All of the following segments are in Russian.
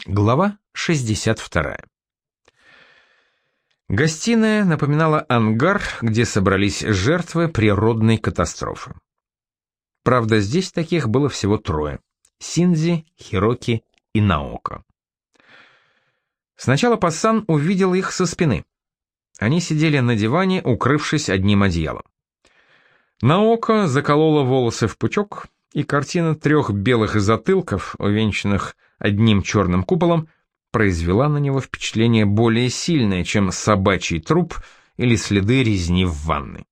Глава 62. Гостиная напоминала ангар, где собрались жертвы природной катастрофы. Правда, здесь таких было всего трое: Синдзи, Хироки и Наока. Сначала Пассан увидел их со спины. Они сидели на диване, укрывшись одним одеялом. Наока заколола волосы в пучок, и картина трех белых затылков, увенчанных одним черным куполом, произвела на него впечатление более сильное, чем собачий труп или следы резни в ванной.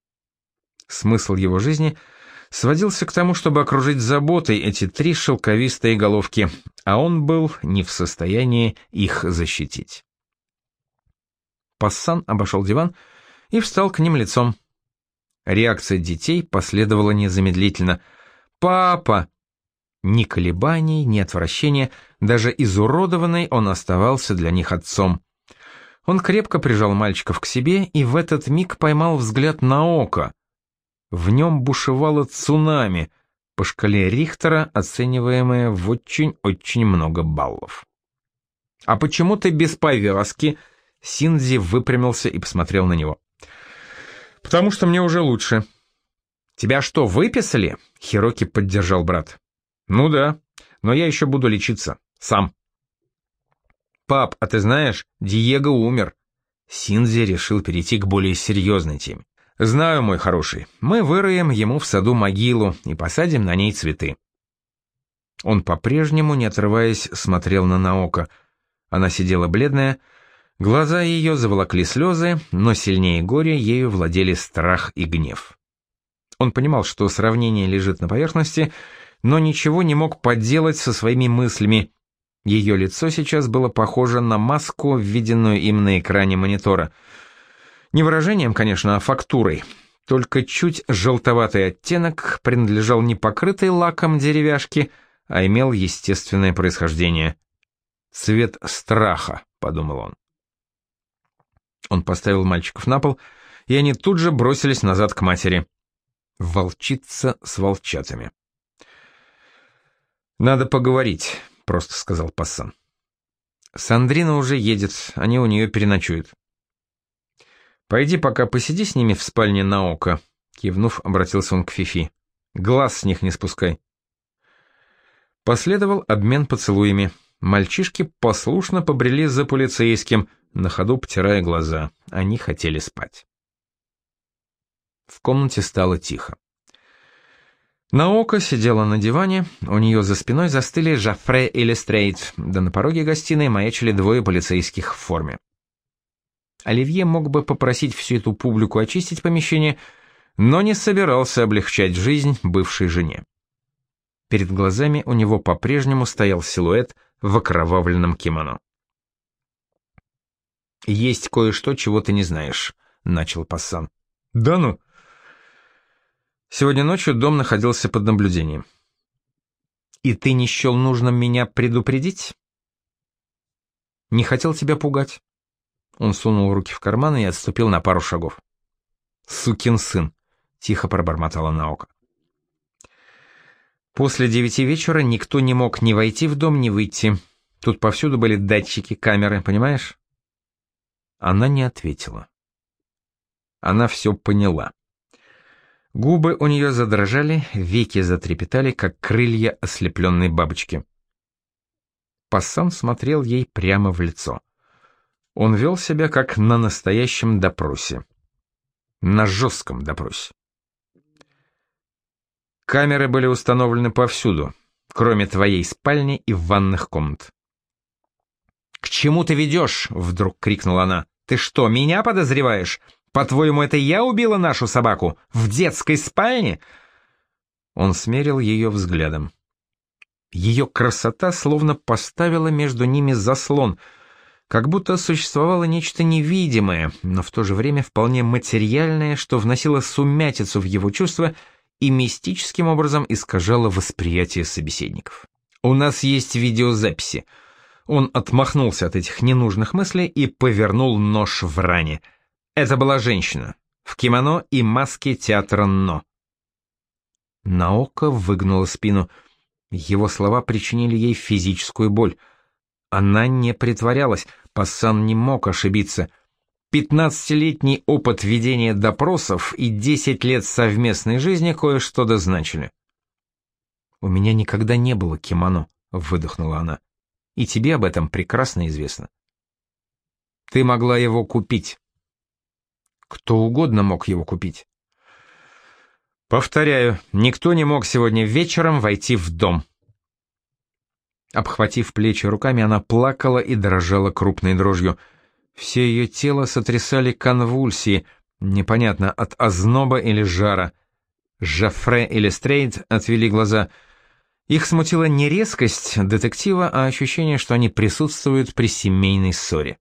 Смысл его жизни сводился к тому, чтобы окружить заботой эти три шелковистые головки, а он был не в состоянии их защитить. Пассан обошел диван и встал к ним лицом. Реакция детей последовала незамедлительно. «Папа!» Ни колебаний, ни отвращения, даже изуродованный он оставался для них отцом. Он крепко прижал мальчиков к себе и в этот миг поймал взгляд Наока. В нем бушевало цунами, по шкале Рихтера оцениваемое в очень-очень много баллов. «А почему ты без повязки?» Синдзи выпрямился и посмотрел на него. «Потому что мне уже лучше». «Тебя что, выписали?» — Хироки поддержал брат. «Ну да, но я еще буду лечиться. Сам». «Пап, а ты знаешь, Диего умер». Синдзи решил перейти к более серьезной теме. «Знаю, мой хороший, мы выроем ему в саду могилу и посадим на ней цветы». Он по-прежнему, не отрываясь, смотрел на Наока. Она сидела бледная, глаза ее заволокли слезы, но сильнее горя ею владели страх и гнев. Он понимал, что сравнение лежит на поверхности, но ничего не мог поделать со своими мыслями. Ее лицо сейчас было похоже на маску, введенную им на экране монитора. Не выражением, конечно, а фактурой. Только чуть желтоватый оттенок принадлежал не покрытой лаком деревяшке, а имел естественное происхождение. «Цвет страха», — подумал он. Он поставил мальчиков на пол, и они тут же бросились назад к матери. Волчица с волчатами. «Надо поговорить», — просто сказал Пассан. «Сандрина уже едет, они у нее переночуют». «Пойди пока посиди с ними в спальне Наока», — кивнув, обратился он к Фифи. «Глаз с них не спускай». Последовал обмен поцелуями. Мальчишки послушно побрели за полицейским, на ходу потирая глаза. Они хотели спать. В комнате стало тихо. Наока сидела на диване, у нее за спиной застыли Жоффре и Лестрейд, да на пороге гостиной маячили двое полицейских в форме. Оливье мог бы попросить всю эту публику очистить помещение, но не собирался облегчать жизнь бывшей жене. Перед глазами у него по-прежнему стоял силуэт в окровавленном кимоно. «Есть кое-что, чего ты не знаешь», — начал Пассан. «Да ну!» Сегодня ночью дом находился под наблюдением. «И ты не счел нужным меня предупредить?» «Не хотел тебя пугать». Он сунул руки в карманы и отступил на пару шагов. «Сукин сын», — тихо пробормотала Наока. После 9 вечера никто не мог ни войти в дом, ни выйти. Тут повсюду были датчики, камеры, понимаешь? Она не ответила. Она все поняла. Губы у нее задрожали, веки затрепетали, как крылья ослепленной бабочки. Пассан смотрел ей прямо в лицо. Он вел себя как на настоящем допросе. На жестком допросе. Камеры были установлены повсюду, кроме твоей спальни и ванных комнат. «К чему ты ведешь?» — вдруг крикнула она. «Ты что, меня подозреваешь? По-твоему, это я убила нашу собаку? В детской спальне?» Он смерил ее взглядом. Ее красота словно поставила между ними заслон, как будто существовало нечто невидимое, но в то же время вполне материальное, что вносило сумятицу в его чувства и мистическим образом искажало восприятие собеседников. «У нас есть видеозаписи». Он отмахнулся от этих ненужных мыслей и повернул нож в ране. Это была женщина, в кимоно и маске театра «Но». Наока выгнула спину. Его слова причинили ей физическую боль. Она не притворялась, Пассан не мог ошибиться. 15-летний опыт ведения допросов и 10 лет совместной жизни кое-что дозначили. «У меня никогда не было кимоно», — выдохнула она. «И тебе об этом прекрасно известно». «Ты могла его купить». «Кто угодно мог его купить». «Повторяю, никто не мог сегодня вечером войти в дом». Обхватив плечи руками, она плакала и дрожала крупной дрожью. Все ее тело сотрясали конвульсии, непонятно, от озноба или жара. Жофре и Лестрейд отвели глаза. Их смутила не резкость детектива, а ощущение, что они присутствуют при семейной ссоре.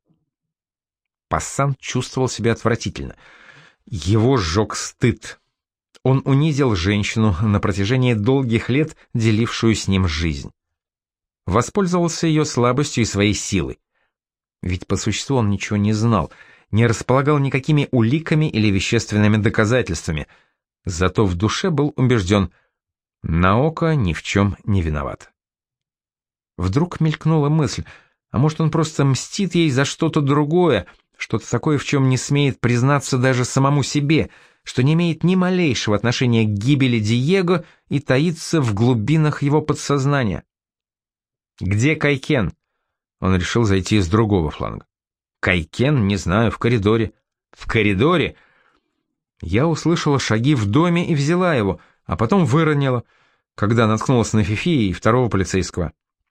Пассан чувствовал себя отвратительно. Его сжег стыд. Он унизил женщину, на протяжении долгих лет делившую с ним жизнь. Воспользовался ее слабостью и своей силой. Ведь по существу он ничего не знал, не располагал никакими уликами или вещественными доказательствами, зато в душе был убежден: Наока ни в чем не виноват. Вдруг мелькнула мысль, а может он просто мстит ей за что-то другое, что-то такое, в чем не смеет признаться даже самому себе, что не имеет ни малейшего отношения к гибели Диего и таится в глубинах его подсознания. «Где Кайкен?» Он решил зайти с другого фланга. «Кайкен? Не знаю, в коридоре». «В коридоре?» Я услышала шаги в доме и взяла его, а потом выронила, когда наткнулась на Фифи и второго полицейского.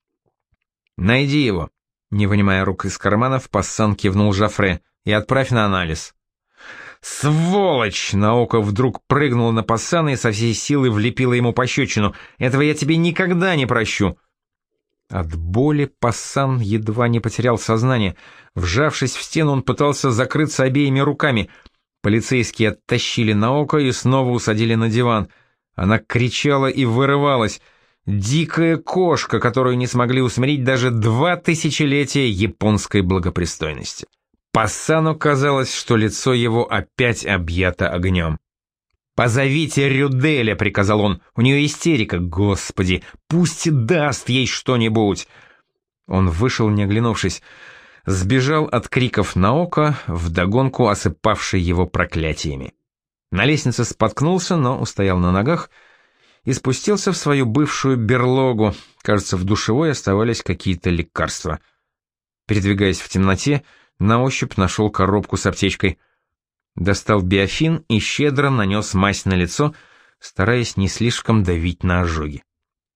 «Найди его», — не вынимая рук из карманов, Пассан кивнул Жофре, — «и отправь на анализ». «Сволочь!» — Наока вдруг прыгнула на Пассана и со всей силы влепила ему пощечину. «Этого я тебе никогда не прощу!» От боли Пассан едва не потерял сознание. Вжавшись в стену, он пытался закрыться обеими руками. Полицейские оттащили Наока и снова усадили на диван. Она кричала и вырывалась. Дикая кошка, которую не смогли усмирить даже 2 тысячелетия японской благопристойности. Пассану казалось, что лицо его опять объято огнем. «Позовите Рюделя», — приказал он, — «у нее истерика, господи, пусть даст ей что-нибудь». Он вышел, не оглянувшись, сбежал от криков Наока, вдогонку осыпавший его проклятиями. На лестнице споткнулся, но устоял на ногах и спустился в свою бывшую берлогу. Кажется, в душевой оставались какие-то лекарства. Передвигаясь в темноте, на ощупь нашел коробку с аптечкой. Достал биофин и щедро нанес мазь на лицо, стараясь не слишком давить на ожоги.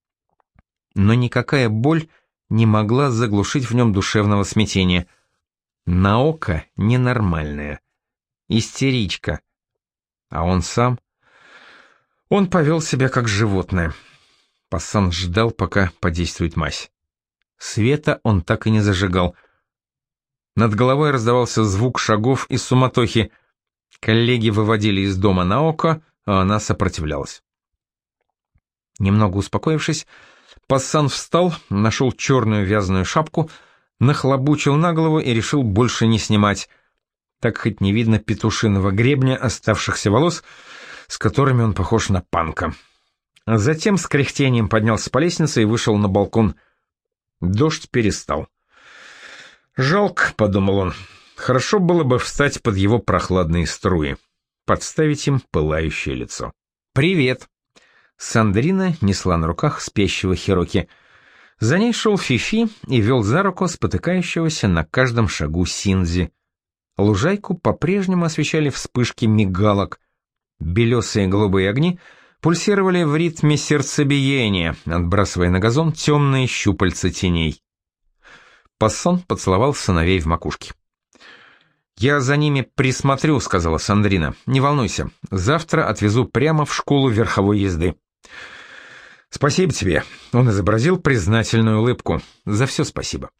Но никакая боль не могла заглушить в нем душевного смятения. Наока ненормальная, истеричка. А он сам? Он повел себя как животное. Пассан ждал, пока подействует мазь. Света он так и не зажигал. Над головой раздавался звук шагов и суматохи. Коллеги выводили из дома Наока, а она сопротивлялась. Немного успокоившись, Пассан встал, нашел черную вязаную шапку, нахлобучил на голову и решил больше не снимать. Так хоть не видно петушиного гребня оставшихся волос, с которыми он похож на панка. А затем с кряхтением поднялся по лестнице и вышел на балкон. Дождь перестал. «Жалко», — подумал он, — «хорошо было бы встать под его прохладные струи, подставить им пылающее лицо». «Привет!» Сандрина несла на руках спящего Хироки. За ней шел Фифи и вел за руку спотыкающегося на каждом шагу Синдзи. Лужайку по-прежнему освещали вспышки мигалок. Белесые голубые огни пульсировали в ритме сердцебиения, отбрасывая на газон темные щупальца теней. Пассан поцеловал сыновей в макушке. «Я за ними присмотрю», — сказала Сандрина. «Не волнуйся, завтра отвезу прямо в школу верховой езды». «Спасибо тебе», — он изобразил признательную улыбку. «За все спасибо».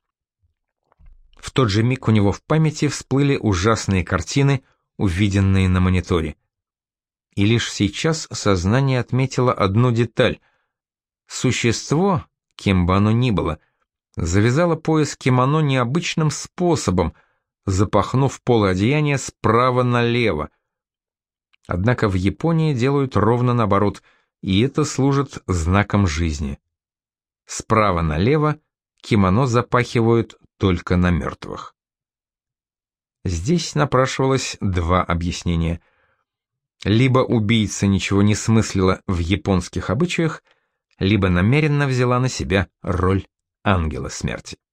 В тот же миг у него в памяти всплыли ужасные картины, увиденные на мониторе. И лишь сейчас сознание отметило одну деталь. Существо, кем бы оно ни было, завязало пояс кимоно необычным способом, запахнув полы одеяния справа налево. Однако в Японии делают ровно наоборот, и это служит знаком жизни. Справа налево кимоно запахивают только на мертвых. Здесь напрашивалось два объяснения. Либо убийца ничего не смыслила в японских обычаях, либо намеренно взяла на себя роль ангела смерти.